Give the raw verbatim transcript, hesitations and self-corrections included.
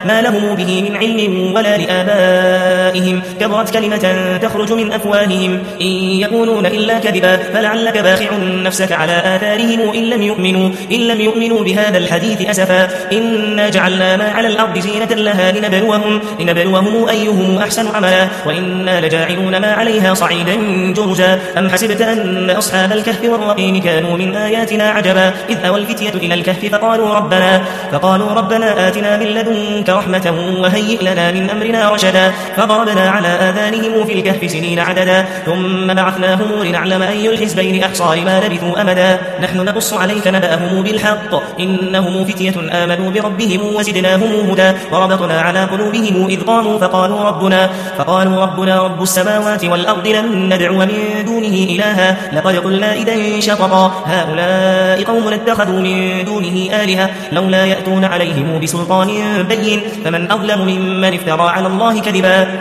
ما لهم به من علم ولا لآبائهم كبرت كلمة تخرج من أفواههم إن يقولون إلا كذبا فلعلك باخع نفسك على آثارهم إن لم يؤمنوا, إن لم يؤمنوا بهذا الحديث أسفا إنا جعلنا ما على الأرض زينة لها لنبلوهم, لنبلوهم أيهم أحسن عملا وإنا لجاعلون ما عليها صعيدا جرزا أم حسبت أن أصحاب الكهف والرقيم كانوا من آياتنا عجبا إذ أوى الفتية إلى الكهف فقالوا ربنا, فقالوا ربنا آتنا من لدنك رحمة وهيئ لنا من أمرنا رشدا فضربنا على آذانهم في الكهف سنين عددا ثم بعثناهم لنعلم أي الحزبين أحصى لما لبثوا أمدا نحن نقص عليك نبأهم بالحق إنهم فتية آمنوا بربهم وزدناهم هدى وربطنا على قلوبهم إذ قاموا فقالوا ربنا, فقالوا ربنا رب السماوات والأرض لن ندعو من دونه إلها لقد قلنا إذا شططا هؤلاء قوم اتخذوا من دونه آلهة لولا يأتون عليهم بسلطان بين فمن أظلم ممن افترى على الله كذبا